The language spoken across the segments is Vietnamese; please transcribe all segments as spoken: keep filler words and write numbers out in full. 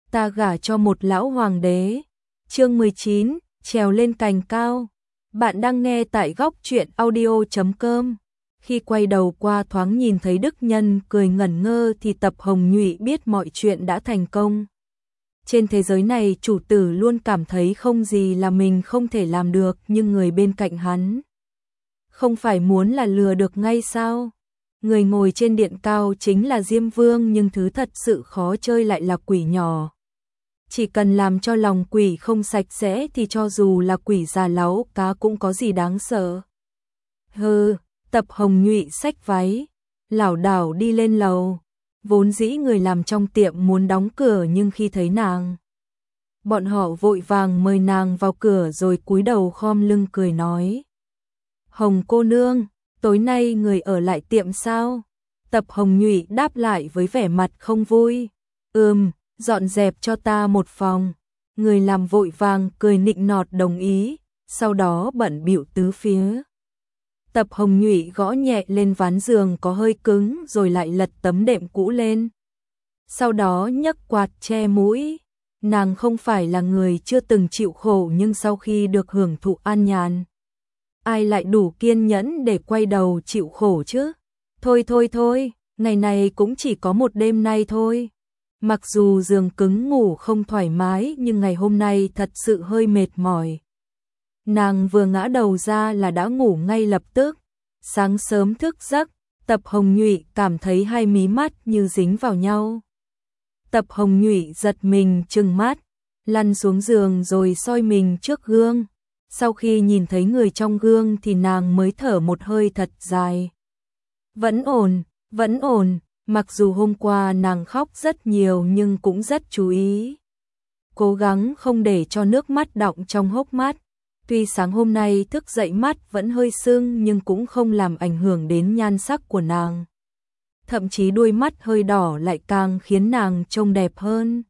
ta gả cho một lão hoàng đế. Chương mười chín, trèo lên cành cao. Bạn đang nghe tại góc truyện audio chấm com. Khi quay đầu qua thoáng nhìn thấy Đức Nhân cười ngẩn ngơ thì Tập Hồng Nhụy biết mọi chuyện đã thành công. Trên thế giới này chủ tử luôn cảm thấy không gì là mình không thể làm được, nhưng người bên cạnh hắn không phải muốn là lừa được ngay sao? Người ngồi trên điện cao chính là Diêm Vương, nhưng thứ thật sự khó chơi lại là quỷ nhỏ. Chỉ cần làm cho lòng quỷ không sạch sẽ thì cho dù là quỷ già láu cá cũng có gì đáng sợ. Hừ, Tập Hồng Nhụy xách váy, lảo đảo đi lên lầu. Vốn dĩ người làm trong tiệm muốn đóng cửa, nhưng khi thấy nàng, bọn họ vội vàng mời nàng vào cửa rồi cúi đầu khom lưng cười nói: Hồng cô nương, tối nay người ở lại tiệm sao? Tập Hồng Nhụy đáp lại với vẻ mặt không vui: Ừm, dọn dẹp cho ta một phòng. Người làm vội vàng cười nịnh nọt đồng ý, sau đó bận bịu tứ phía. Tập Hồng Nhụy gõ nhẹ lên ván giường có hơi cứng rồi lại lật tấm đệm cũ lên. Sau đó nhấc quạt che mũi. Nàng không phải là người chưa từng chịu khổ, nhưng sau khi được hưởng thụ an nhàn, ai lại đủ kiên nhẫn để quay đầu chịu khổ chứ? Thôi thôi thôi, ngày này cũng chỉ có một đêm nay thôi. Mặc dù giường cứng ngủ không thoải mái, nhưng ngày hôm nay thật sự hơi mệt mỏi. Nàng vừa ngã đầu ra là đã ngủ ngay lập tức. Sáng sớm thức giấc, Tập Hồng Nhụy cảm thấy hai mí mắt như dính vào nhau. Tập Hồng Nhụy giật mình trừng mắt, lăn xuống giường rồi soi mình trước gương. Sau khi nhìn thấy người trong gương thì nàng mới thở một hơi thật dài. Vẫn ổn, vẫn ổn, mặc dù hôm qua nàng khóc rất nhiều nhưng cũng rất chú ý. Cố gắng không để cho nước mắt đọng trong hốc mắt. Tuy sáng hôm nay thức dậy mắt vẫn hơi sưng nhưng cũng không làm ảnh hưởng đến nhan sắc của nàng. Thậm chí đuôi mắt hơi đỏ lại càng khiến nàng trông đẹp hơn.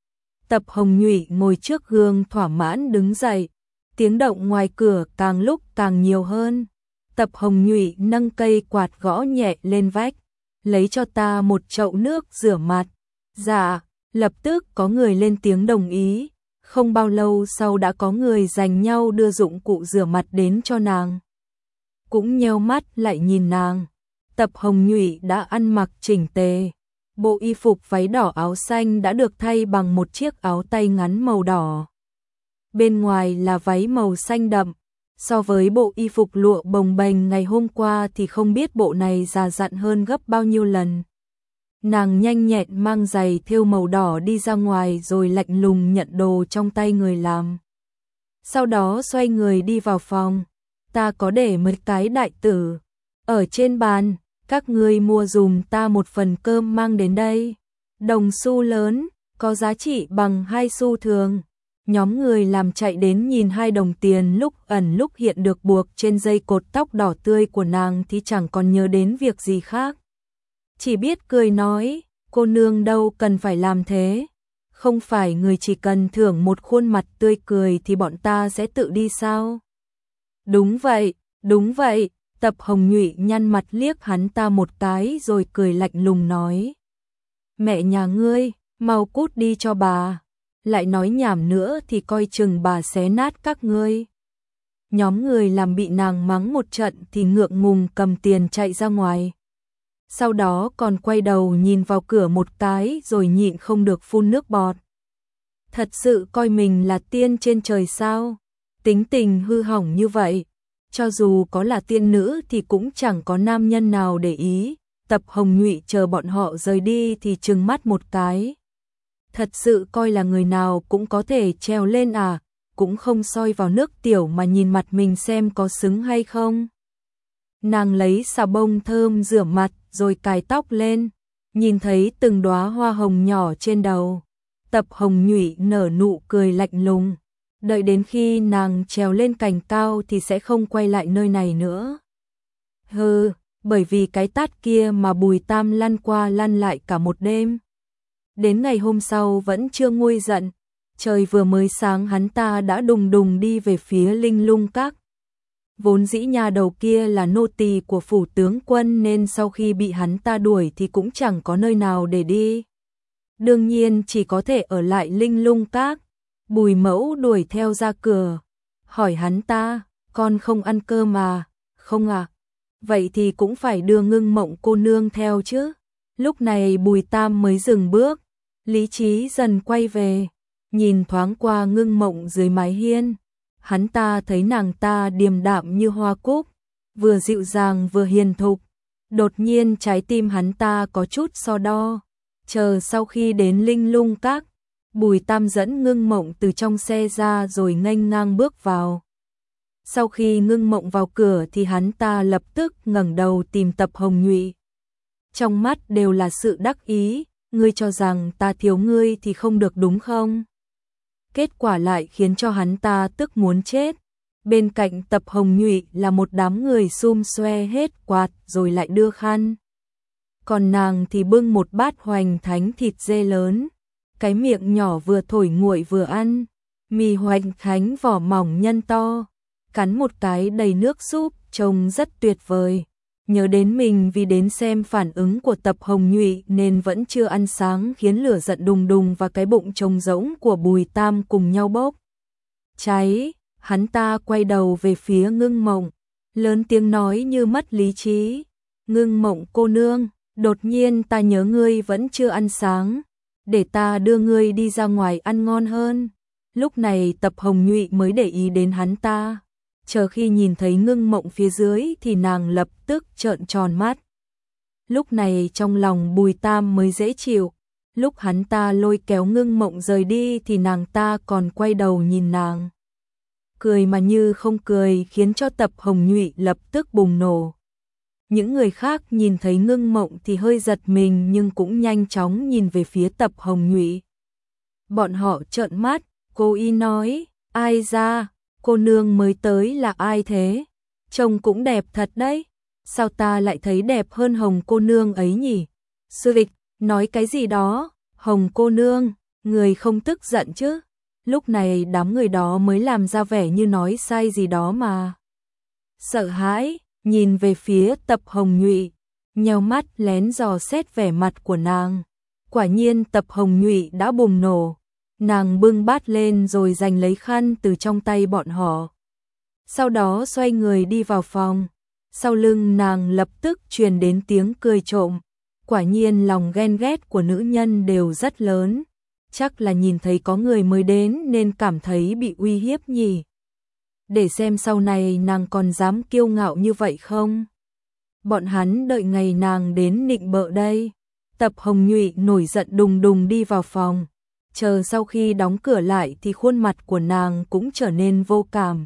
Tập Hồng Nhụy ngồi trước gương thỏa mãn đứng dậy. Tiếng động ngoài cửa càng lúc càng nhiều hơn. Tập Hồng Nhụy nâng cây quạt gõ nhẹ lên vách. Lấy cho ta một chậu nước rửa mặt. Dạ, lập tức có người lên tiếng đồng ý. Không bao lâu sau đã có người giành nhau đưa dụng cụ rửa mặt đến cho nàng. Cũng nheo mắt lại nhìn nàng. Tập Hồng Nhụy đã ăn mặc chỉnh tề. Bộ y phục váy đỏ áo xanh đã được thay bằng một chiếc áo tay ngắn màu đỏ. Bên ngoài là váy màu xanh đậm. So với bộ y phục lụa bồng bềnh ngày hôm qua thì không biết bộ này già dặn hơn gấp bao nhiêu lần. Nàng nhanh nhẹn mang giày thêu màu đỏ đi ra ngoài rồi lạnh lùng nhận đồ trong tay người làm. Sau đó xoay người đi vào phòng. Ta có để một cái đại tử ở trên bàn, các ngươi mua dùm ta một phần cơm mang đến đây. Đồng xu lớn, có giá trị bằng hai xu thường. Nhóm người làm chạy đến nhìn hai đồng tiền lúc ẩn lúc hiện được buộc trên dây cột tóc đỏ tươi của nàng thì chẳng còn nhớ đến việc gì khác. Chỉ biết cười nói, cô nương đâu cần phải làm thế. Không phải người chỉ cần thưởng một khuôn mặt tươi cười thì bọn ta sẽ tự đi sao? Đúng vậy, đúng vậy. Tập Hồng Nhụy nhăn mặt liếc hắn ta một cái rồi cười lạnh lùng nói: Mẹ nhà ngươi, mau cút đi cho bà. Lại nói nhảm nữa thì coi chừng bà xé nát các ngươi. Nhóm người làm bị nàng mắng một trận thì ngượng ngùng cầm tiền chạy ra ngoài. Sau đó còn quay đầu nhìn vào cửa một cái rồi nhịn không được phun nước bọt. Thật sự coi mình là tiên trên trời sao? Tính tình hư hỏng như vậy, cho dù có là tiên nữ thì cũng chẳng có nam nhân nào để ý. Tập Hồng Nhụy chờ bọn họ rời đi thì trừng mắt một cái. Thật sự coi là người nào cũng có thể trèo lên à, cũng không soi vào nước tiểu mà nhìn mặt mình xem có xứng hay không. Nàng lấy xà bông thơm rửa mặt rồi cài tóc lên, nhìn thấy từng đóa hoa hồng nhỏ trên đầu. Tập Hồng Nhụy nở nụ cười lạnh lùng, đợi đến khi nàng trèo lên cành cao thì sẽ không quay lại nơi này nữa. Hừ, bởi vì cái tát kia mà Bùi Tam lăn qua lăn lại cả một đêm. Đến ngày hôm sau vẫn chưa nguôi giận, trời vừa mới sáng hắn ta đã đùng đùng đi về phía Linh Lung Các. Vốn dĩ nhà đầu kia là nô tỳ của phủ tướng quân nên sau khi bị hắn ta đuổi thì cũng chẳng có nơi nào để đi. đương nhiên chỉ có thể ở lại Linh Lung Các. Bùi Mẫu đuổi theo ra cửa, hỏi hắn ta, con không ăn cơm mà, không à? Vậy thì cũng phải đưa Ngưng Mộng cô nương theo chứ. Lúc này Bùi Tam mới dừng bước, lý trí dần quay về, nhìn thoáng qua Ngưng Mộng dưới mái hiên. Hắn ta thấy nàng ta điềm đạm như hoa cúc, vừa dịu dàng vừa hiền thục. Đột nhiên trái tim hắn ta có chút so đo. Chờ sau khi đến Linh Lung Các, Bùi Tam dẫn Ngưng Mộng từ trong xe ra rồi nghênh ngang bước vào. Sau khi Ngưng Mộng vào cửa thì hắn ta lập tức ngẩng đầu tìm Tập Hồng Nhụy. Trong mắt đều là sự đắc ý, ngươi cho rằng ta thiếu ngươi thì không được đúng không? Kết quả lại khiến cho hắn ta tức muốn chết. Bên cạnh Tập Hồng Nhụy là một đám người xum xoe hết quạt rồi lại đưa khăn. Còn nàng thì bưng một bát hoành thánh thịt dê lớn, cái miệng nhỏ vừa thổi nguội vừa ăn, mì hoành thánh vỏ mỏng nhân to, cắn một cái đầy nước súp, trông rất tuyệt vời. Nhớ đến mình vì đến xem phản ứng của Tập Hồng Nhụy nên vẫn chưa ăn sáng, khiến lửa giận đùng đùng và cái bụng trống rỗng của Bùi Tam cùng nhau bốc cháy. Hắn ta quay đầu về phía Ngưng Mộng, lớn tiếng nói như mất lý trí, Ngưng Mộng cô nương, đột nhiên ta nhớ ngươi vẫn chưa ăn sáng, để ta đưa ngươi đi ra ngoài ăn ngon hơn. Lúc này Tập Hồng Nhụy mới để ý đến hắn ta. Chờ khi nhìn thấy Ngưng Mộng phía dưới thì nàng lập tức trợn tròn mắt. Lúc này trong lòng Bùi Tam mới dễ chịu. Lúc hắn ta lôi kéo Ngưng Mộng rời đi thì nàng ta còn quay đầu nhìn nàng, cười mà như không cười, khiến cho Tập Hồng Nhụy lập tức bùng nổ. Những người khác nhìn thấy Ngưng Mộng thì hơi giật mình nhưng cũng nhanh chóng nhìn về phía Tập Hồng Nhụy. Bọn họ trợn mắt, cô y nói, ai ra, cô nương mới tới là ai thế? Trông cũng đẹp thật đấy, sao ta lại thấy đẹp hơn Hồng cô nương ấy nhỉ? Sư Vịch, nói cái gì đó, Hồng cô nương, người không tức giận chứ? Lúc này đám người đó mới làm ra vẻ như nói sai gì đó mà. Sợ hãi, nhìn về phía Tập Hồng Nhụy, nheo mắt lén dò xét vẻ mặt của nàng. Quả nhiên Tập Hồng Nhụy đã bùng nổ. Nàng bưng bát lên rồi giành lấy khăn từ trong tay bọn họ. Sau đó xoay người đi vào phòng. Sau lưng nàng lập tức truyền đến tiếng cười trộm. Quả nhiên lòng ghen ghét của nữ nhân đều rất lớn. Chắc là nhìn thấy có người mới đến nên cảm thấy bị uy hiếp nhỉ. Để xem sau này nàng còn dám kiêu ngạo như vậy không? Bọn hắn đợi ngày nàng đến nịnh bợ đây. Tập Hồng Nhụy nổi giận đùng đùng đi vào phòng. Chờ sau khi đóng cửa lại thì khuôn mặt của nàng cũng trở nên vô cảm.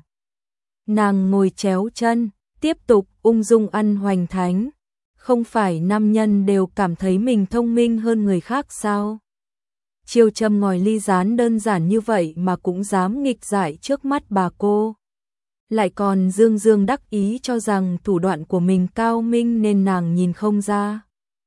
Nàng ngồi chéo chân, tiếp tục ung dung ăn hoành thánh. Không phải nam nhân đều cảm thấy mình thông minh hơn người khác sao? Chiêu châm ngòi ly gián đơn giản như vậy mà cũng dám nghịch dại trước mắt bà cô. Lại còn dương dương đắc ý cho rằng thủ đoạn của mình cao minh nên nàng nhìn không ra.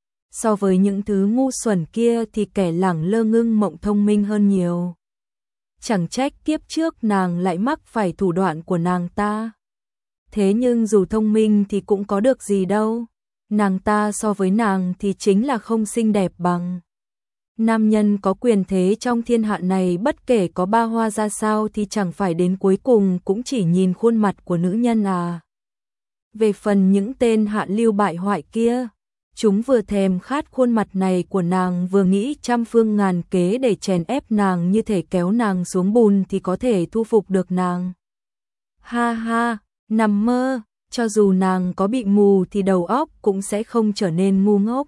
So với những thứ ngu xuẩn kia thì kẻ lẳng lơ Ngưng Mộng thông minh hơn nhiều. Chẳng trách kiếp trước nàng lại mắc phải thủ đoạn của nàng ta. Thế nhưng dù thông minh thì cũng có được gì đâu. Nàng ta so với nàng thì chính là không xinh đẹp bằng. Nam nhân có quyền thế trong thiên hạ này bất kể có ba hoa ra sao thì chẳng phải đến cuối cùng cũng chỉ nhìn khuôn mặt của nữ nhân à. Về phần những tên hạ lưu bại hoại kia, chúng vừa thèm khát khuôn mặt này của nàng vừa nghĩ trăm phương ngàn kế để chèn ép nàng, như thể kéo nàng xuống bùn thì có thể thu phục được nàng. Ha ha, nằm mơ, cho dù nàng có bị mù thì đầu óc cũng sẽ không trở nên ngu ngốc.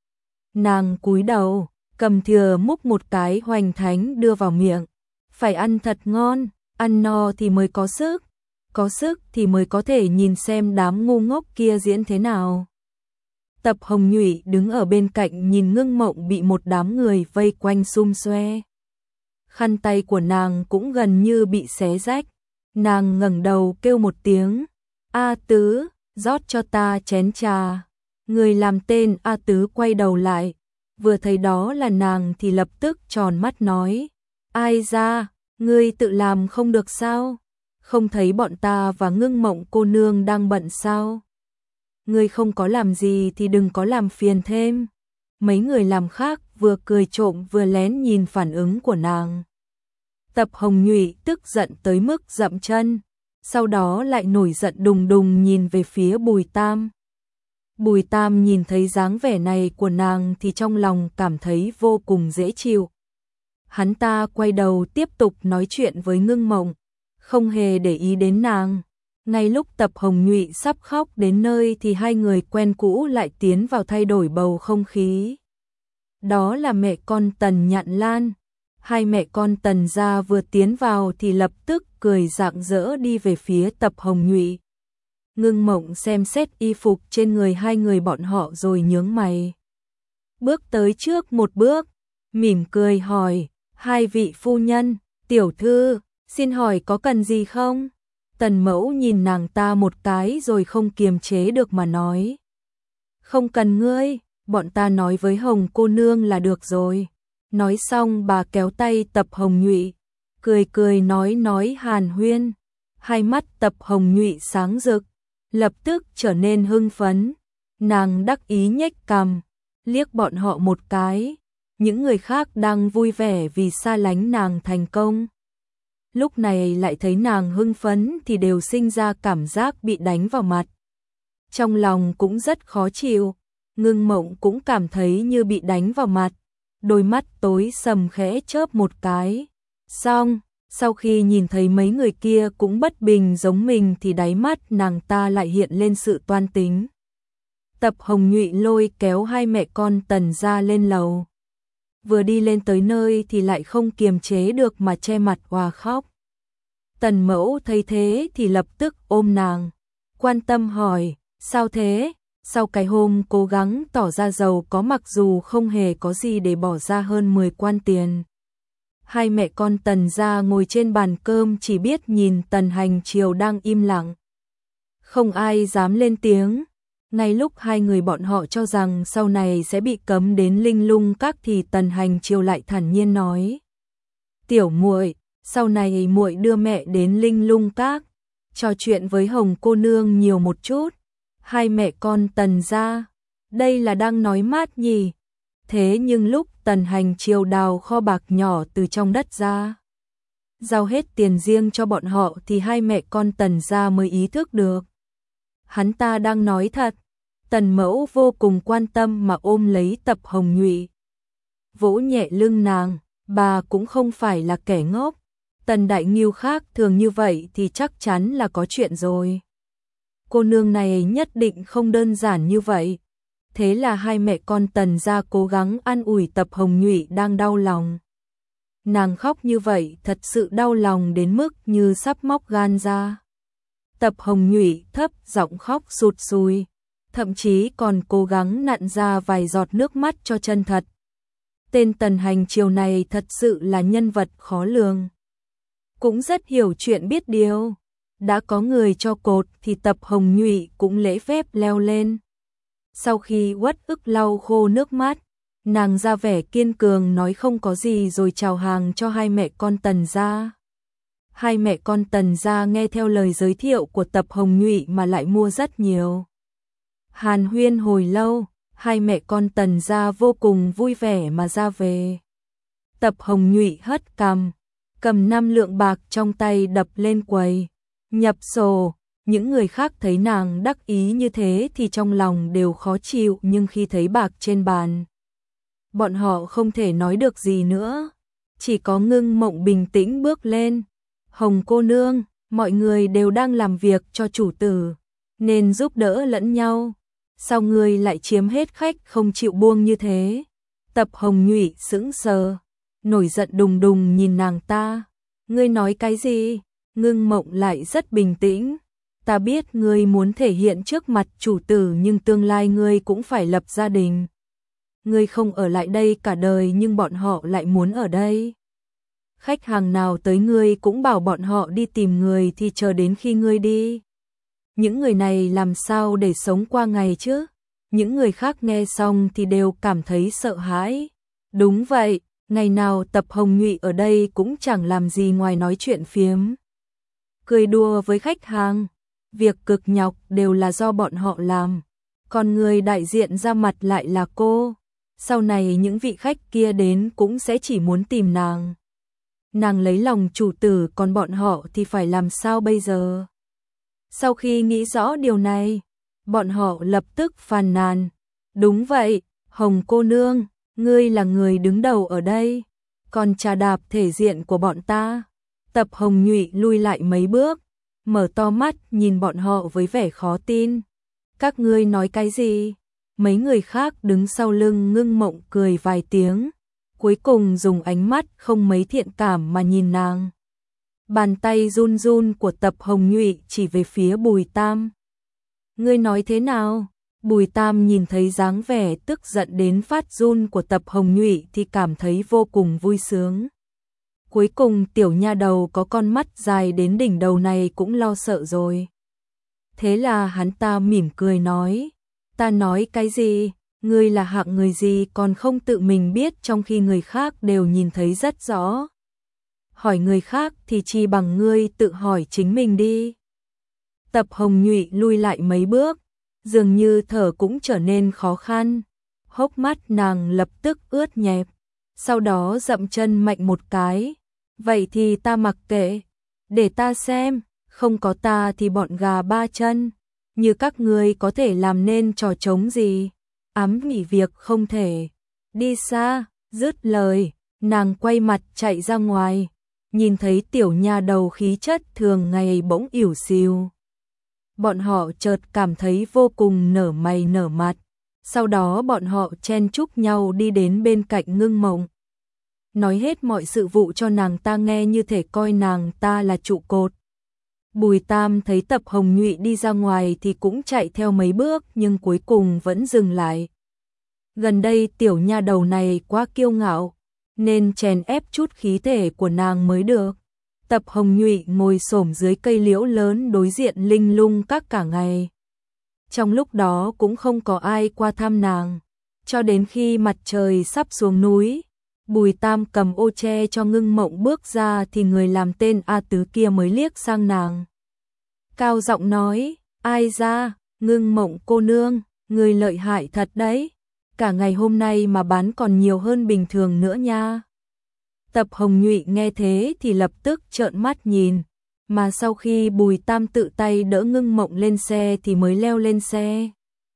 Nàng cúi đầu, cầm thìa múc một cái hoành thánh đưa vào miệng. Phải ăn thật ngon, ăn no thì mới có sức, có sức thì mới có thể nhìn xem đám ngu ngốc kia diễn thế nào. Tập Hồng Nhụy đứng ở bên cạnh nhìn Ngưng Mộng bị một đám người vây quanh xum xoe. Khăn tay của nàng cũng gần như bị xé rách. Nàng ngẩng đầu kêu một tiếng, A Tứ, rót cho ta chén trà. Người làm tên A Tứ quay đầu lại, vừa thấy đó là nàng thì lập tức tròn mắt nói, ai ra, ngươi tự làm không được sao? Không thấy bọn ta và Ngưng Mộng cô nương đang bận sao? Ngươi không có làm gì thì đừng có làm phiền thêm. mấy người làm khác vừa cười trộm vừa lén nhìn phản ứng của nàng. Tập Hồng Nhụy tức giận tới mức dậm chân, sau đó lại nổi giận đùng đùng nhìn về phía Bùi Tam. Bùi Tam nhìn thấy dáng vẻ này của nàng thì trong lòng cảm thấy vô cùng dễ chịu. Hắn ta quay đầu tiếp tục nói chuyện với Ngưng Mộng, không hề để ý đến nàng. Ngay lúc Tập Hồng Nhụy sắp khóc đến nơi thì hai người quen cũ lại tiến vào thay đổi bầu không khí. Đó là mẹ con Tần Nhạn Lan. Hai mẹ con Tần gia vừa tiến vào thì lập tức cười rạng rỡ đi về phía Tập Hồng Nhụy. Ngưng Mộng xem xét y phục trên người hai người bọn họ rồi nhướng mày. Bước tới trước một bước, mỉm cười hỏi, hai vị phu nhân, tiểu thư, xin hỏi có cần gì không? Tần Mẫu nhìn nàng ta một cái rồi không kiềm chế được mà nói. Không cần ngươi, bọn ta nói với Hồng cô nương là được rồi. Nói xong bà kéo tay Tập Hồng Nhụy, cười cười nói nói hàn huyên. Hai mắt Tập Hồng Nhụy sáng rực, lập tức trở nên hưng phấn. Nàng đắc ý nhếch cằm, liếc bọn họ một cái. Những người khác đang vui vẻ vì xa lánh nàng thành công. Lúc này lại thấy nàng hưng phấn thì đều sinh ra cảm giác bị đánh vào mặt. Trong lòng cũng rất khó chịu, Ngưng Mộng cũng cảm thấy như bị đánh vào mặt. Đôi mắt tối sầm khẽ chớp một cái. Xong, sau khi nhìn thấy mấy người kia cũng bất bình giống mình thì đáy mắt nàng ta lại hiện lên sự toan tính. Tập Hồng Nhụy lôi kéo hai mẹ con Tần gia lên lầu. Vừa đi lên tới nơi thì lại không kiềm chế được mà che mặt òa khóc. Tần Mẫu thấy thế thì lập tức ôm nàng, quan tâm hỏi, sao thế? Sau cái hôm cố gắng tỏ ra giàu có mặc dù không hề có gì để bỏ ra hơn mười quan tiền. Hai mẹ con Tần gia ngồi trên bàn cơm chỉ biết nhìn Tần Hành Triều đang im lặng. Không ai dám lên tiếng. Ngay lúc hai người bọn họ cho rằng sau này sẽ bị cấm đến Linh Lung Các thì Tần Hành Triều lại thản nhiên nói. Tiểu muội, sau này muội đưa mẹ đến Linh Lung Các, trò chuyện với Hồng cô nương nhiều một chút. Hai mẹ con Tần gia, đây là đang nói mát nhỉ? Thế nhưng lúc Tần Hành Triều đào kho bạc nhỏ từ trong đất ra, giao hết tiền riêng cho bọn họ thì hai mẹ con Tần gia mới ý thức được. Hắn ta đang nói thật. Tần Mẫu vô cùng quan tâm mà ôm lấy Tập Hồng Nhụy, vỗ nhẹ lưng nàng, bà cũng không phải là kẻ ngốc. Tần Đại Ngưu khác thường như vậy thì chắc chắn là có chuyện rồi. Cô nương này nhất định không đơn giản như vậy. Thế là hai mẹ con Tần gia cố gắng an ủi Tập Hồng Nhụy đang đau lòng. Nàng khóc như vậy thật sự đau lòng đến mức như sắp móc gan ra. Tập Hồng Nhụy thấp giọng khóc sụt sùi, thậm chí còn cố gắng nặn ra vài giọt nước mắt cho chân thật. Tên Tần Hành Triều này thật sự là nhân vật khó lường. Cũng rất hiểu chuyện biết điều. Đã có người cho cột thì Tập Hồng Nhụy cũng lễ phép leo lên. Sau khi uất ức lau khô nước mắt, nàng ra vẻ kiên cường nói không có gì rồi chào hàng cho hai mẹ con Tần gia. Hai mẹ con Tần gia nghe theo lời giới thiệu của Tập Hồng Nhụy mà lại mua rất nhiều. Hàn huyên hồi lâu, hai mẹ con Tần gia vô cùng vui vẻ mà ra về. Tập Hồng Nhụy hất cằm, cầm năm lượng bạc trong tay đập lên quầy, nhập sổ. Những người khác thấy nàng đắc ý như thế thì trong lòng đều khó chịu, nhưng khi thấy bạc trên bàn, bọn họ không thể nói được gì nữa. Chỉ có Ngưng Mộng bình tĩnh bước lên. Hồng cô nương, mọi người đều đang làm việc cho chủ tử, nên giúp đỡ lẫn nhau. Sao ngươi lại chiếm hết khách không chịu buông như thế? Tập Hồng Nhụy sững sờ, nổi giận đùng đùng nhìn nàng ta. Ngươi nói cái gì? Ngưng Mộng lại rất bình tĩnh. Ta biết ngươi muốn thể hiện trước mặt chủ tử nhưng tương lai ngươi cũng phải lập gia đình. Ngươi không ở lại đây cả đời nhưng bọn họ lại muốn ở đây. Khách hàng nào tới ngươi cũng bảo bọn họ đi tìm người thì chờ đến khi ngươi đi. Những người này làm sao để sống qua ngày chứ? Những người khác nghe xong thì đều cảm thấy sợ hãi. Đúng vậy, ngày nào Tập Hồng Nhụy ở đây cũng chẳng làm gì ngoài nói chuyện phiếm, cười đùa với khách hàng. Việc cực nhọc đều là do bọn họ làm, còn người đại diện ra mặt lại là cô. sau này những vị khách kia đến cũng sẽ chỉ muốn tìm nàng. Nàng lấy lòng chủ tử, còn bọn họ thì phải làm sao bây giờ? Sau khi nghĩ rõ điều này, bọn họ lập tức phàn nàn. Đúng vậy, Hồng cô nương, ngươi là người đứng đầu ở đây, còn trà đạp thể diện của bọn ta. Tập Hồng Nhụy lui lại mấy bước, mở to mắt nhìn bọn họ với vẻ khó tin. Các ngươi nói cái gì? Mấy người khác đứng sau lưng Ngưng Mộng cười vài tiếng, cuối cùng dùng ánh mắt không mấy thiện cảm mà nhìn nàng. Bàn tay run run của Tập Hồng Nhụy chỉ về phía Bùi Tam. Ngươi nói thế nào? Bùi Tam nhìn thấy dáng vẻ tức giận đến phát run của Tập Hồng Nhụy thì cảm thấy vô cùng vui sướng. Cuối cùng tiểu nha đầu có con mắt dài đến đỉnh đầu này cũng lo sợ rồi. Thế là hắn ta mỉm cười nói, ta nói cái gì? Ngươi là hạng người gì còn không tự mình biết trong khi người khác đều nhìn thấy rất rõ. Hỏi người khác thì chi bằng ngươi tự hỏi chính mình đi. Tập Hồng Nhụy lui lại mấy bước, dường như thở cũng trở nên khó khăn. Hốc mắt nàng lập tức ướt nhẹp, sau đó dậm chân mạnh một cái. Vậy thì ta mặc kệ, để ta xem, không có ta thì bọn gà ba chân, như các ngươi có thể làm nên trò trống gì, ám nghỉ việc không thể, đi xa. Dứt lời, nàng quay mặt chạy ra ngoài, nhìn thấy tiểu nha đầu khí chất thường ngày bỗng ỉu xìu. Bọn họ chợt cảm thấy vô cùng nở mày nở mặt, sau đó bọn họ chen chúc nhau đi đến bên cạnh Ngưng Mộng. Nói hết mọi sự vụ cho nàng ta nghe như thể coi nàng ta là trụ cột. Bùi Tam thấy Tập Hồng Nhụy đi ra ngoài thì cũng chạy theo mấy bước nhưng cuối cùng vẫn dừng lại. Gần đây tiểu nha đầu này quá kiêu ngạo, nên chèn ép chút khí thể của nàng mới được. Tập Hồng Nhụy ngồi xổm dưới cây liễu lớn đối diện Linh Lung Các cả ngày. Trong lúc đó cũng không có ai qua thăm nàng, cho đến khi mặt trời sắp xuống núi. Bùi Tam cầm ô che cho Ngưng Mộng bước ra thì người làm tên A Tứ kia mới liếc sang nàng. Cao giọng nói, ai ra, Ngưng Mộng cô nương, người lợi hại thật đấy, cả ngày hôm nay mà bán còn nhiều hơn bình thường nữa nha. Tập Hồng Nhụy nghe thế thì lập tức trợn mắt nhìn, mà sau khi Bùi Tam tự tay đỡ Ngưng Mộng lên xe thì mới leo lên xe.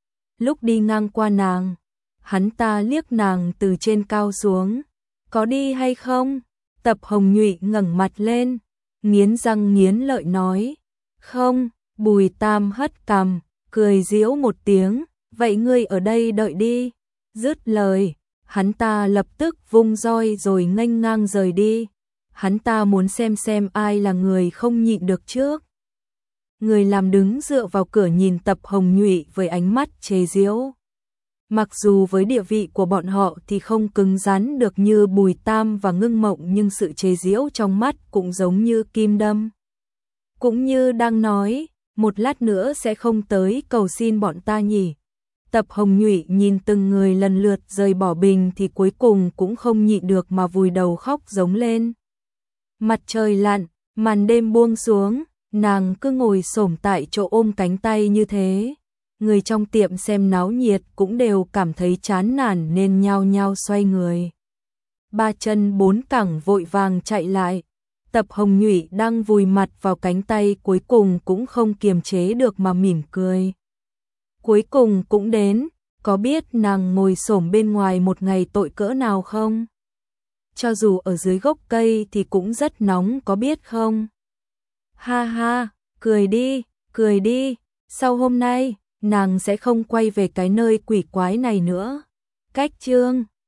Lúc đi ngang qua nàng, hắn ta liếc nàng từ trên cao xuống. Có đi hay không? Tập Hồng Nhụy ngẩng mặt lên, nghiến răng nghiến lợi nói. Không. Bùi Tam hất cằm, cười giễu một tiếng. Vậy ngươi ở đây đợi đi. Dứt lời, hắn ta lập tức vung roi rồi nghênh ngang rời đi. Hắn ta muốn xem xem ai là người không nhịn được trước. Người làm đứng dựa vào cửa nhìn Tập Hồng Nhụy với ánh mắt chế giễu. Mặc dù với địa vị của bọn họ thì không cứng rắn được như Bùi Tam và Ngưng Mộng, nhưng sự chế giễu trong mắt cũng giống như kim đâm. Cũng như đang nói, một lát nữa sẽ không tới cầu xin bọn ta nhỉ. Tập Hồng Nhụy nhìn từng người lần lượt rời bỏ bình thì cuối cùng cũng không nhịn được mà vùi đầu khóc giống lên. Mặt trời lặn, màn đêm buông xuống, nàng cứ ngồi xổm tại chỗ ôm cánh tay như thế. Người trong tiệm xem náo nhiệt cũng đều cảm thấy chán nản nên nhao nhao xoay người. Ba chân bốn cẳng vội vàng chạy lại. Tập Hồng Nhụy đang vùi mặt vào cánh tay cuối cùng cũng không kiềm chế được mà mỉm cười. Cuối cùng cũng đến, có biết nàng ngồi xổm bên ngoài một ngày tội cỡ nào không? Cho dù ở dưới gốc cây thì cũng rất nóng có biết không? Ha ha, cười đi, cười đi, sau hôm nay nàng sẽ không quay về cái nơi quỷ quái này nữa. Cách chương